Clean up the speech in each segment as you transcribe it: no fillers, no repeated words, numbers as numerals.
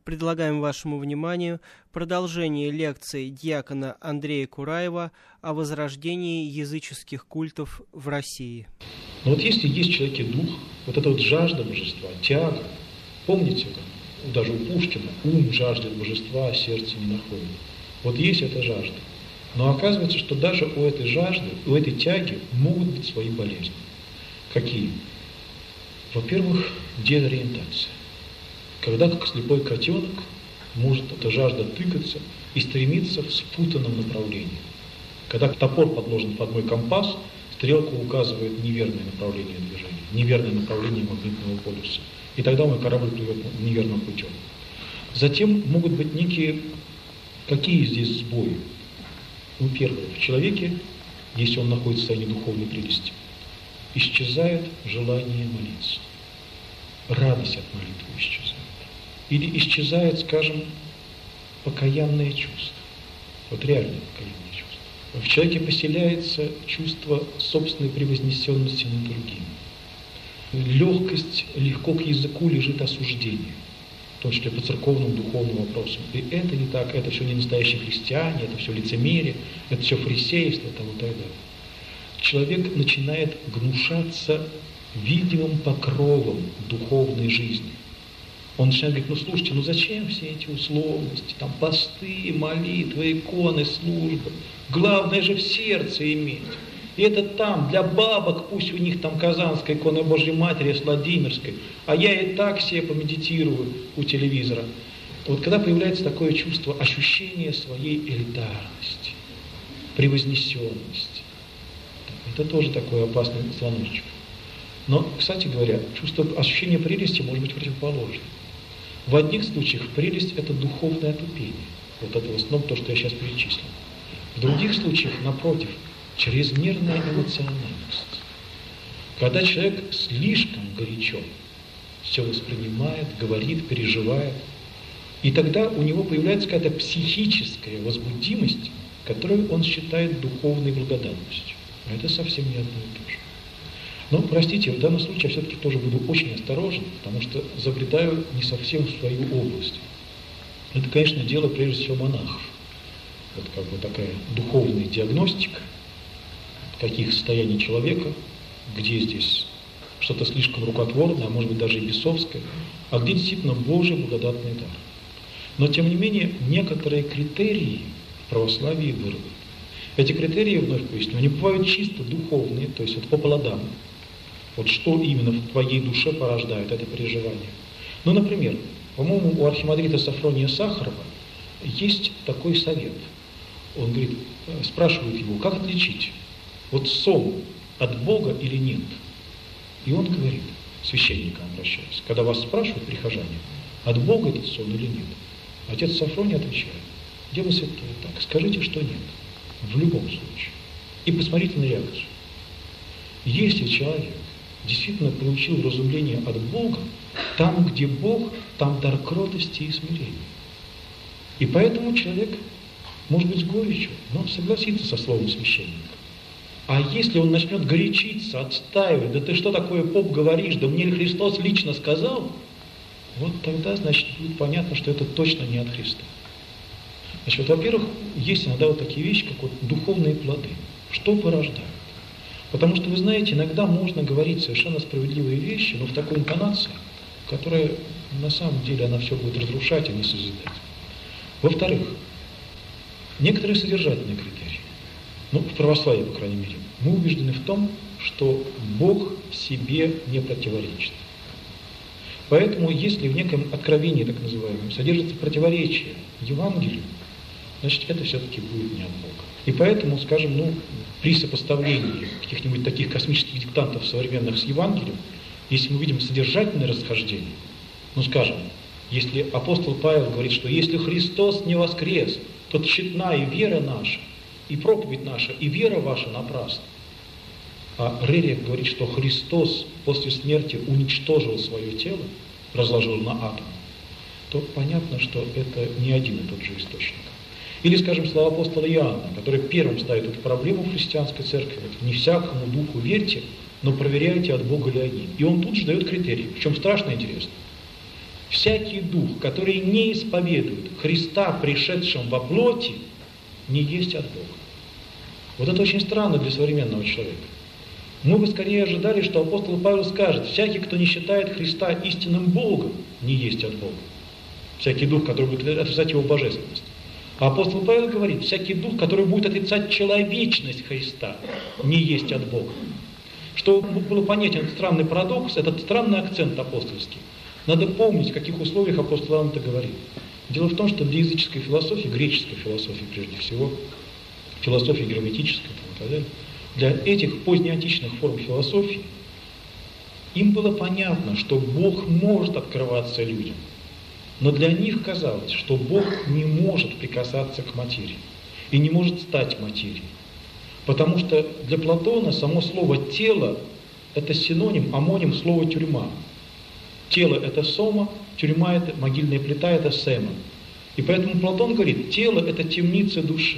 Предлагаем вашему вниманию продолжение лекции диакона Андрея Кураева о возрождении языческих культов в России. Но вот если есть в человеке дух, вот эта вот жажда божества, тяга, помните, даже у Пушкина, ум жаждет божества, а сердце не находит. Вот есть эта жажда. Но оказывается, что даже у этой жажды, у этой тяги могут быть свои болезни. Какие? Во-первых, дезориентация. Когда, как слепой котенок, может эта жажда тыкаться и стремиться в спутанном направлении. Когда топор подложен под мой компас, стрелка указывает неверное направление движения, неверное направление магнитного полюса. И тогда мой корабль плывет неверным путем. Затем могут быть некие, какие здесь сбои? Ну, первое, в человеке, если он находится в состоянии духовной прелести, исчезает желание молиться. Радость от молитвы исчезает. Или исчезает, скажем, покаянное чувство. Вот реальное покаянное чувство. В человеке поселяется чувство собственной превознесенности над другими. Легкость, легко к языку лежит осуждение, в том числе по церковным духовным вопросам. И это не так, это все не настоящие христиане, это все лицемерие, это все фарисеевство, и так далее. Человек начинает гнушаться видимым покровом духовной жизни. Он начинает говорить, ну слушайте, ну зачем все эти условности, там посты, молитвы, иконы, службы. Главное же в сердце иметь. И это там, для бабок, пусть у них там Казанская икона Божьей Матери с Владимирской, а я и так себе помедитирую у телевизора. Вот когда появляется такое чувство ощущения своей элитарности, превознесенности, это тоже такой опасный звоночек. Но, кстати говоря, чувство ощущения прелести может быть противоположным. В одних случаях прелесть – это духовное отупение. Вот это в основном то, что я сейчас перечислил. В других случаях, напротив, чрезмерная эмоциональность. Когда человек слишком горячо все воспринимает, говорит, переживает, и тогда у него появляется какая-то психическая возбудимость, которую он считает духовной благодатностью. А это совсем не одно и то же. Но, простите, в данном случае я все-таки тоже буду очень осторожен, потому что забредаю не совсем в свою область. Это, конечно, дело прежде всего монахов. Вот как бы такая духовная диагностика, каких состояний человека, где здесь что-то слишком рукотворное, а может быть даже и бесовское, а где действительно Божий благодатный дар. Но, тем не менее, некоторые критерии в православии выработаны. Эти критерии, вновь поясню, они бывают чисто духовные, то есть вот по плодам. Вот что именно в твоей душе порождает это переживание. Ну, например, по-моему, у архимандрита Сафрония Сахарова есть такой совет. Он говорит, спрашивает его, как отличить, вот сон от Бога или нет? И он говорит, священникам обращаясь, когда вас спрашивают прихожане, от Бога этот сон или нет? Отец Сафроний отвечает, дело святое так, скажите, что нет, в любом случае. И посмотрите на реакцию. Если человек действительно получил вразумление от Бога, там, где Бог, там дар кротости и смирения. И поэтому человек, может быть, с горечью, но согласится со словом священника. А если он начнет горячиться, отстаивать, да ты что такое, поп, говоришь, да мне Христос лично сказал, вот тогда, значит, будет понятно, что это точно не от Христа. Значит, во-первых, есть иногда вот такие вещи, как вот духовные плоды. Что порождают? Потому что, вы знаете, иногда можно говорить совершенно справедливые вещи, но в такой интонации, которая на самом деле она все будет разрушать, а не созидать. Во-вторых, некоторые содержательные критерии, ну, в православии, по крайней мере, мы убеждены в том, что Бог себе не противоречит. Поэтому, если в неком откровении, так называемом, содержится противоречие Евангелию, значит, это все-таки будет не от Бога. И поэтому, скажем, ну, при сопоставлении каких-нибудь таких космических диктантов современных с Евангелием, если мы видим содержательное расхождение, ну, скажем, если апостол Павел говорит, что если Христос не воскрес, то тщетна и вера наша, и проповедь наша, и вера ваша напрасна. А Рерих говорит, что Христос после смерти уничтожил свое тело, разложил на атомы, то понятно, что это не один и тот же источник. Или, скажем, слова апостола Иоанна, который первым ставит эту проблему в христианской церкви. Не всякому духу верьте, но проверяйте, от Бога ли они. И он тут же дает критерии. Причем страшно интересно. всякий дух, который не исповедует Христа, пришедшим во плоти, не есть от Бога. Вот это очень странно для современного человека. Мы бы скорее ожидали, что апостол Павел скажет: всякий, кто не считает Христа истинным Богом, не есть от Бога. Всякий дух, который будет отрицать его божественность. А апостол Павел говорит: всякий дух, который будет отрицать человечность Христа, не есть от Бога. Чтобы было понятен этот странный парадокс, этот странный акцент апостольский, надо помнить, в каких условиях апостол Иоанн это говорит. Дело в том, что для языческой философии, греческой философии прежде всего, философии грамматической и так далее, для этих позднеантичных форм философии, им было понятно, что Бог может открываться людям. Но для них казалось, что Бог не может прикасаться к материи и не может стать материей. Потому что для Платона само слово «тело» – это синоним, амоним слова «тюрьма». Тело – это сома, тюрьма – это могильная плита, это сема. И поэтому Платон говорит: тело – это темница души.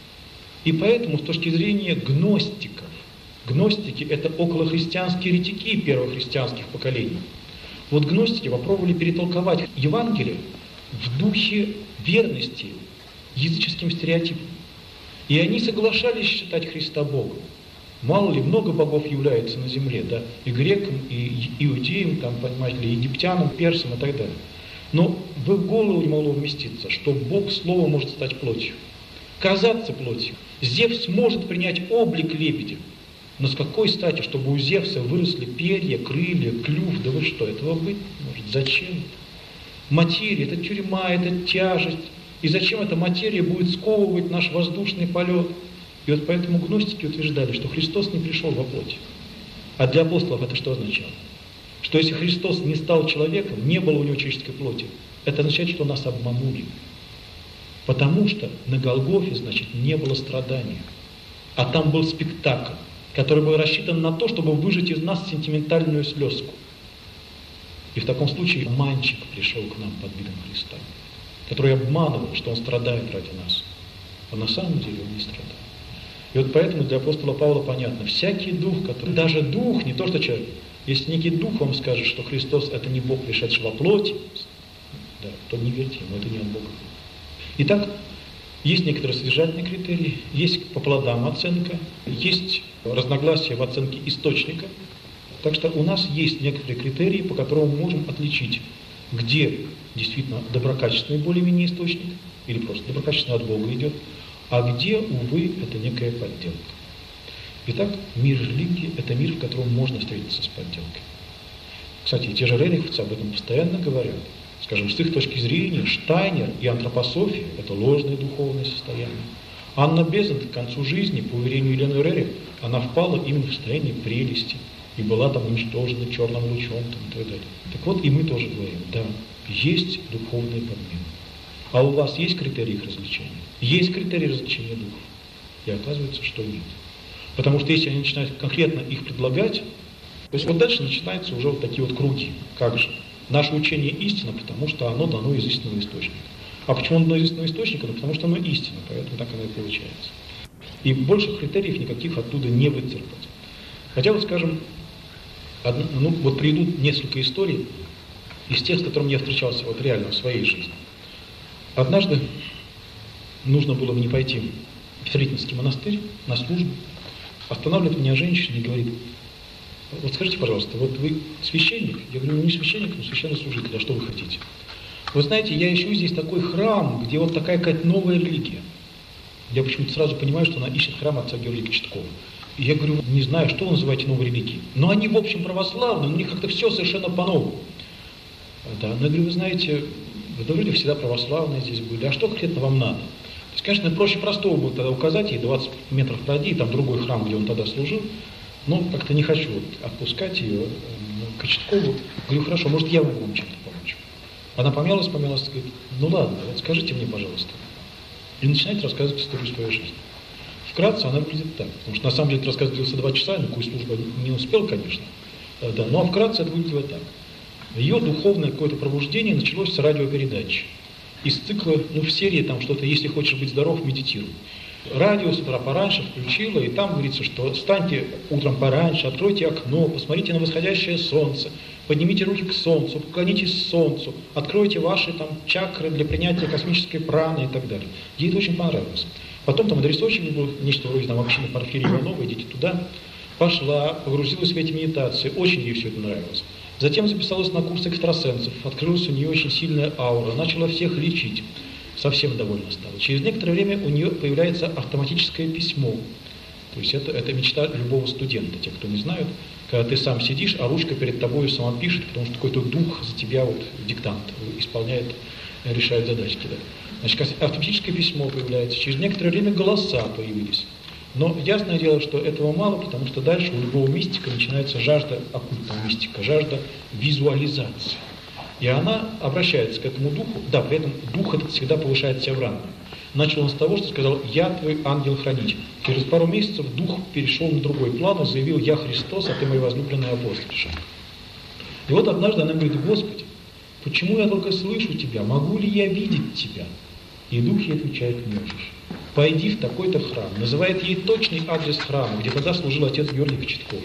И поэтому с точки зрения гностиков, гностики – это околохристианские еретики первых христианских поколений. Вот гностики попробовали перетолковать Евангелие в духе верности языческим стереотипам. И они соглашались считать Христа Богом. Мало ли, много богов является на земле, да, и грекам, и иудеям, там, понимаете ли, египтянам, персам и так далее. Но в их голову не могло вместиться, что Бог Слово может стать плотью. Казаться плотью. Зевс может принять облик лебедя. Но с какой стати, чтобы у Зевса выросли перья, крылья, клюв? Да вы что, этого быть не может? Зачем? Материя – это тюрьма, это тяжесть. И зачем эта материя будет сковывать наш воздушный полет? И вот поэтому гностики утверждали, что Христос не пришел во плоти. А для апостолов это что означало? Что если Христос не стал человеком, не было у него человеческой плоти, это означает, что нас обманули. Потому что на Голгофе, значит, не было страдания. А там был спектакль, который был рассчитан на то, чтобы выжать из нас сентиментальную слезку. И в таком случае обманщик пришел к нам под видом Христа, который обманывал, что он страдает ради нас. А на самом деле он не страдает. И вот поэтому для апостола Павла понятно: всякий дух, который, даже дух, не то что человек, если некий дух вам скажет, что Христос это не Бог, пришедший во плоти, да, то не верьте ему, это не от Бога. Итак, есть некоторые содержательные критерии, есть по плодам оценка, есть разногласия в оценке источника. Так что у нас есть некоторые критерии, по которым мы можем отличить, где действительно доброкачественный более-менее источник, или просто доброкачественный от Бога идет, а где, увы, это некая подделка. Итак, мир религии – это мир, в котором можно встретиться с подделкой. Кстати, те же рериховцы об этом постоянно говорят. Скажем, с их точки зрения, Штайнер и антропософия – это ложное духовное состояние. Анна Безант к концу жизни, по уверению Елены Рерих, она впала именно в состояние прелести и была там уничтожена черным лучом там, и так далее. Так вот, и мы тоже говорим: да, есть духовные подмены. А у вас есть критерии их развлечения? Есть критерии развлечения духов? И оказывается, что нет. Потому что если они начинают конкретно их предлагать, то есть вот дальше начинаются уже вот такие вот круги. Как же? Наше учение истина, потому что оно дано из истинного источника. А почему оно дано из истинного источника? Ну, потому что оно истина, поэтому так оно и получается. И больше критериев никаких оттуда не выцерпать. Хотя вот, скажем, вот приведу несколько историй из тех, с которыми я встречался вот реально в своей жизни. Однажды нужно было мне пойти в Сретенский монастырь на службу. Останавливает меня женщина и говорит: вот скажите, пожалуйста, вот вы священник? Я говорю: ну не священник, но священнослужитель, а что вы хотите? Вы знаете, я ищу здесь такой храм, где вот такая какая-то новая религия. Я почему-то сразу понимаю, что она ищет храм отца Георгия Кочеткова. И я говорю: не знаю, что вы называете новой религией. Но они, в общем, православные, но у них как-то все совершенно по-новому. Да, но я говорю: вы знаете, вы вроде всегда православные здесь были, а что конкретно вам надо? То есть, конечно, проще простого было тогда указать, ей 20 метров пройди, там другой храм, где он тогда служил, но как-то не хочу вот отпускать ее к Кочеткову. Говорю: хорошо, может, я могу вам чем-то помочь. Она помялась, говорит: ну ладно, вот скажите мне, пожалуйста. И начинает рассказывать историю своей жизни. Вкратце она выглядит так, потому что на самом деле этот рассказ длился 2 часа, на какую службу не успел, конечно, да, но вкратце это выглядело так. Ее духовное какое-то пробуждение началось с радиопередачи. Из цикла, в серии там что-то «Если хочешь быть здоров, медитируй». Радио с утра пораньше включила, и там говорится, что встаньте утром пораньше, откройте окно, посмотрите на восходящее солнце, поднимите руки к солнцу, поклонитесь солнцу, откройте ваши там чакры для принятия космической праны и так далее. Ей это очень понравилось. Потом там адресочек был, нечто вроде там общины Порфирия Иванова, идите туда. Пошла, погрузилась в эти медитации, очень ей все это нравилось. Затем записалась на курс экстрасенсов, открылась у нее очень сильная аура, начала всех лечить, совсем довольна стала. Через некоторое время у нее появляется автоматическое письмо. То есть это мечта любого студента, те, кто не знают, когда ты сам сидишь, а ручка перед тобой сама пишет, потому что какой-то дух за тебя вот диктант исполняет, решает задачки. Да. Значит, автоматическое письмо появляется, через некоторое время голоса появились. Но ясное дело, что этого мало, потому что дальше у любого мистика начинается жажда оккультного мистика, жажда визуализации. И она обращается к этому духу, да, при этом дух этот всегда повышает себя в ранге. Начал он с того, что сказал: «Я твой ангел-хранитель». Через пару месяцев дух перешел на другой план и заявил: «Я Христос, а ты мой возлюбленный апостольша». И вот однажды она говорит: «Господи, почему я только слышу Тебя? Могу ли я видеть Тебя?» И дух ей отвечает: «Можешь. Пойди в такой-то храм». Называет ей точный адрес храма, где тогда служил отец Георгий Кочетков.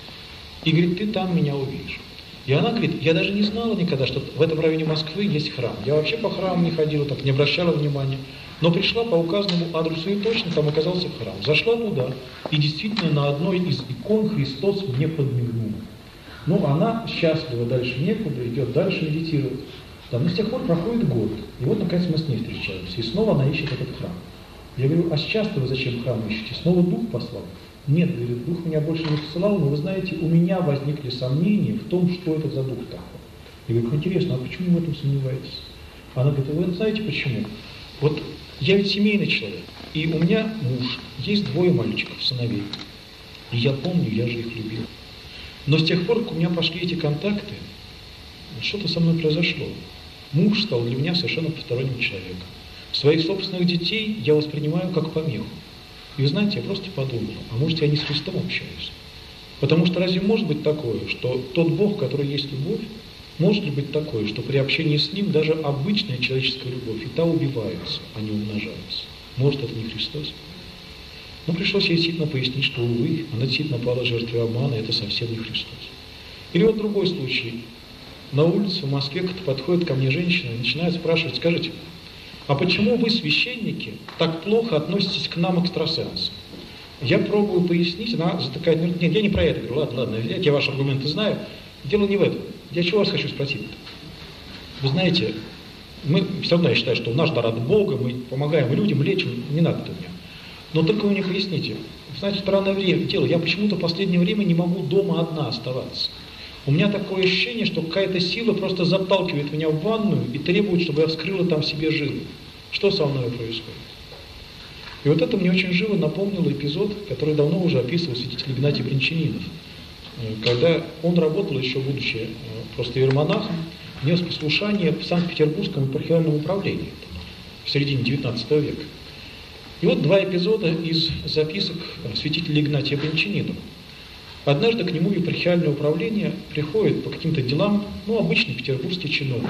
И говорит: «Ты там меня увидишь». И она говорит: «Я даже не знала никогда, что в этом районе Москвы есть храм. Я вообще по храму не ходила, так не обращала внимания. Но пришла по указанному адресу, и точно там оказался храм. Зашла туда, и действительно на одной из икон Христос мне подмигнул». Ну, она счастлива, дальше некуда, идет дальше медитирует. Там, и с тех пор проходит год. И вот, наконец, мы с ней встречаемся. И снова она ищет этот храм. Я говорю: «А сейчас-то вы зачем храм ищете? Снова дух послал?» «Нет, говорит, дух меня больше не посылал, но вы знаете, у меня возникли сомнения в том, что это за дух такой». Я говорю: «Интересно, а почему вы в этом сомневаетесь?» Она говорит: «Вы знаете почему? Вот я ведь семейный человек, и у меня муж, есть 2 мальчиков, сыновей. И я помню, я же их любил. Но с тех пор, как у меня пошли эти контакты, что-то со мной произошло. Муж стал для меня совершенно посторонним человеком. Своих собственных детей я воспринимаю как помеху. И вы знаете, я просто подумал: а может, я не с Христом общаюсь? Потому что разве может быть такое, что тот Бог, который есть любовь, может ли быть такое, что при общении с Ним даже обычная человеческая любовь и та убивается, а не умножается? Может, это не Христос?» Но пришлось ей действительно пояснить, что, увы, она действительно пала жертвой обмана, и это совсем не Христос. Или вот другой случай. На улице в Москве кто-то подходит ко мне женщина и начинает спрашивать: «Скажите, а почему вы, священники, так плохо относитесь к нам, экстрасенсам?» Я пробую пояснить, она затыкает: «Нет, я не про это». Говорю: ладно, я ваши аргументы знаю. Дело не в этом. Я чего вас хочу спросить? Вы знаете, мы все равно, я считаю, что наш дар от Бога, мы помогаем людям, лечим, не надо это мне. Но только вы мне поясните, знаете, странное дело, я почему-то в последнее время не могу дома одна оставаться. У меня такое ощущение, что какая-то сила просто заталкивает меня в ванную и требует, чтобы я вскрыла там себе жилы. Что со мной происходит?» И вот это мне очень живо напомнило эпизод, который давно уже описывал святитель Игнатий Брянчанинов. Когда он работал, еще будучи просто иеромонахом, нес послушание в Санкт-Петербургском епархиальном управлении в середине XIX века. И вот 2 эпизода из записок святителя Игнатия Брянчанинова. Однажды к нему в епархиальное управление приходит по каким-то делам, обычный петербургский чиновник.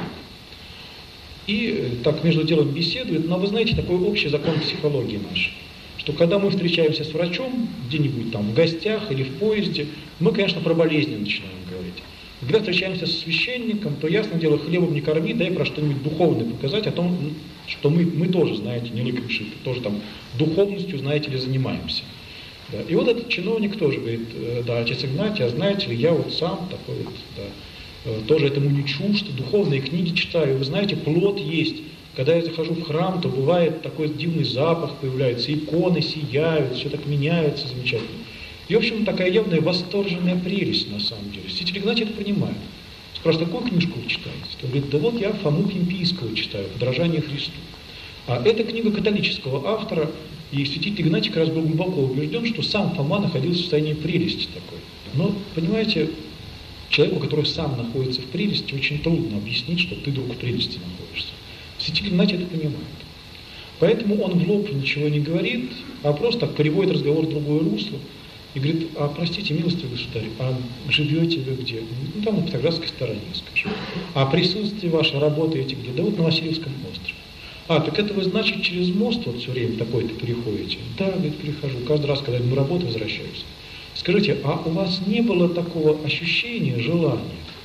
И так между делом беседует, но вы знаете, такой общий закон психологии нашей, что когда мы встречаемся с врачом, где-нибудь там в гостях или в поезде, мы, конечно, про болезни начинаем говорить. Когда встречаемся с священником, то, ясное дело, хлебом не корми, дай про что-нибудь духовное показать, о том, что мы тоже, знаете, не лыком шиты, тоже там духовностью, знаете ли, занимаемся. Да. И вот этот чиновник тоже говорит: «Да, отец Игнатий, а знаете ли, я вот сам такой вот, да, тоже этому не чужд, духовные книги читаю, вы знаете, плод есть. Когда я захожу в храм, то бывает такой дивный запах появляется, иконы сияют, все так меняется замечательно». И, в общем, такая явная восторженная прелесть, на самом деле. Святитель Игнатий это понимает. Спрашивает: «Какую книжку вы читаете?» Он говорит: «Да вот я Фому Кимпийского читаю, «Подражание Христу». А это книга католического автора, и святитель Игнатий как раз был глубоко убежден, что сам Фома находился в состоянии прелести такой. Но, понимаете, человеку, который сам находится в прелести, очень трудно объяснить, что ты вдруг в прелести находишься. Святитель Игнатий это понимает. Поэтому он в лоб ничего не говорит, а просто так переводит разговор в другое русло и говорит: «А простите, милостивый государь, а живете вы где?» Там на Петроградской стороне, скажем. «А присутствие ваше, работаете где?» «Да вот на Васильевском острове». «А, так это вы, значит, через мост вот все время такой-то переходите?» «Да, говорит, перехожу. Каждый раз, когда я на работу возвращаюсь». «Скажите, а у вас не было такого ощущения, желания,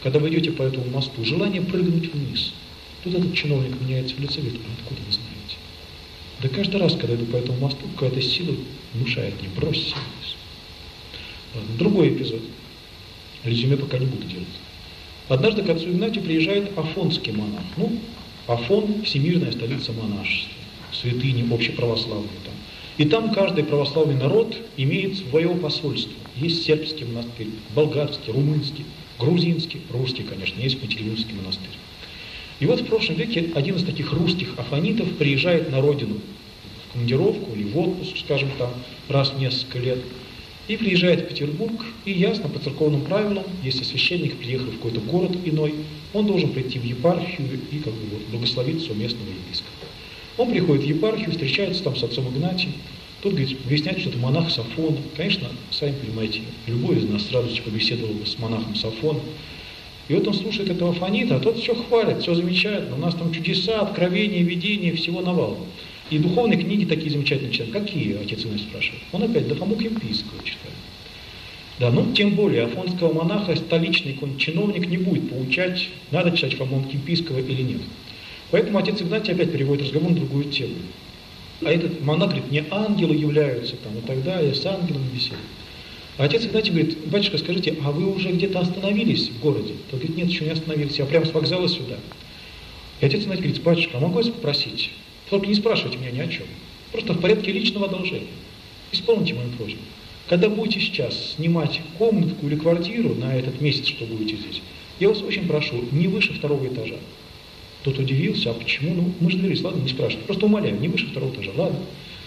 когда вы идете по этому мосту, желание прыгнуть вниз. Тут этот чиновник меняется в лице, говорит: а откуда вы знаете? Да каждый раз, когда иду по этому мосту, какая-то сила внушает мне: бросься вниз. Ладно, другой эпизод. Резюме пока не буду делать. Однажды к отцу Игнатию приезжает афонский монах. Афон – всемирная столица монашества, святыни общеправославные там. И там каждый православный народ имеет свое посольство. Есть сербский монастырь, болгарский, румынский, грузинский, русский, конечно, есть Материинский монастырь. И вот в прошлом веке один из таких русских афонитов приезжает на родину в командировку или в отпуск, скажем там, раз в несколько лет. И приезжает в Петербург, и ясно, по церковным правилам, если священник приехал в какой-то город иной, он должен прийти в епархию и благословить своего местного епископа. Он приходит в епархию, встречается там с отцом Игнатием, тут, говорит, выясняет, что это монах с Афона. Конечно, сами понимаете, любой из нас сразу побеседовал бы с монахом с Афона. И вот он слушает этого афонита, а тот все хвалит, все замечательно, у нас там чудеса, откровения, видения, всего навалом. И духовные книги такие замечательные читают. Какие, отец Игнатий спрашивает? Он опять до Фому Кемпийского читает. Да, тем более, афонского монаха столичный чиновник не будет поучать, надо читать Фому Кемпийского или нет. Поэтому отец Игнатий опять переводит разговор на другую тему. А этот монах говорит: не ангелы являются там и так далее, с ангелом беседуют. А отец Игнатий говорит: батюшка, скажите, а вы уже где-то остановились в городе? Тот говорит: нет, еще не остановился, я прямо с вокзала сюда. И отец Игнатий говорит: батюшка, а могу я вас попросить? Только не спрашивайте меня ни о чем. Просто в порядке личного одолжения. Исполните мою просьбу. Когда будете сейчас снимать комнатку или квартиру на этот месяц, что будете здесь, я вас очень прошу, не выше 2-го этажа. Тот удивился: а почему? Мы же договорились, ладно, не спрашивайте. Просто умоляю, не выше 2-го этажа, ладно.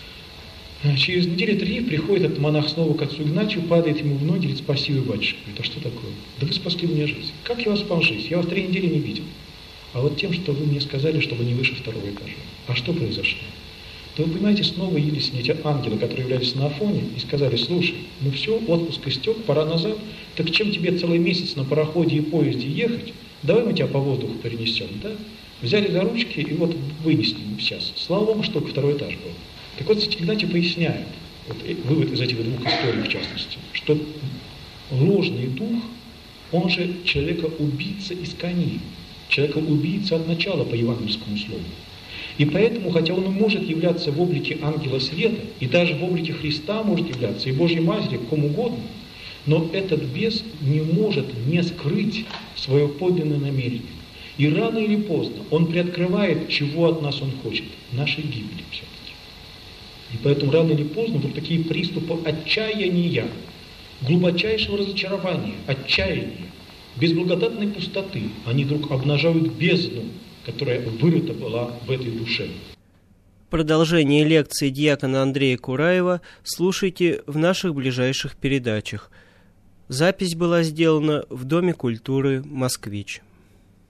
Через недели 3 приходит этот монах снова к отцу Игнатию, падает ему в ноги, говорит: спасибо, батюшка. Говорит: а что такое? Да вы спасли мне жизнь. Как я вас спас жизнь? Я вас 3 недели не видел. А вот тем, что вы мне сказали, чтобы не выше 2-го этажа. А что произошло? То вы понимаете, снова явились эти ангелы, которые являлись на Афоне, и сказали: слушай, все, отпуск истек, пора назад, так чем тебе целый месяц на пароходе и поезде ехать? Давай мы тебя по воздуху перенесем, да? Взяли за ручки и вот вынесли сейчас. Слава Богу, что только 2-й этаж был. Так вот, Игнатий поясняет, вывод из этих 2 историй в частности, что ложный дух, он же человека-убийца из кони. Человека-убийца от начала по евангельскому слову. И поэтому, хотя он и может являться в облике ангела света, и даже в облике Христа может являться, и Божьей Матери, кому угодно, но этот бес не может не скрыть свое подлинное намерение. И рано или поздно он приоткрывает, чего от нас он хочет. Нашей гибели все-таки. И поэтому рано или поздно вот такие приступы отчаяния, глубочайшего разочарования, отчаяния, безблагодатной пустоты, они вдруг обнажают бездну, которая вырыта была в этой душе. Продолжение лекции диакона Андрея Кураева слушайте в наших ближайших передачах. Запись была сделана в Доме культуры «Москвич».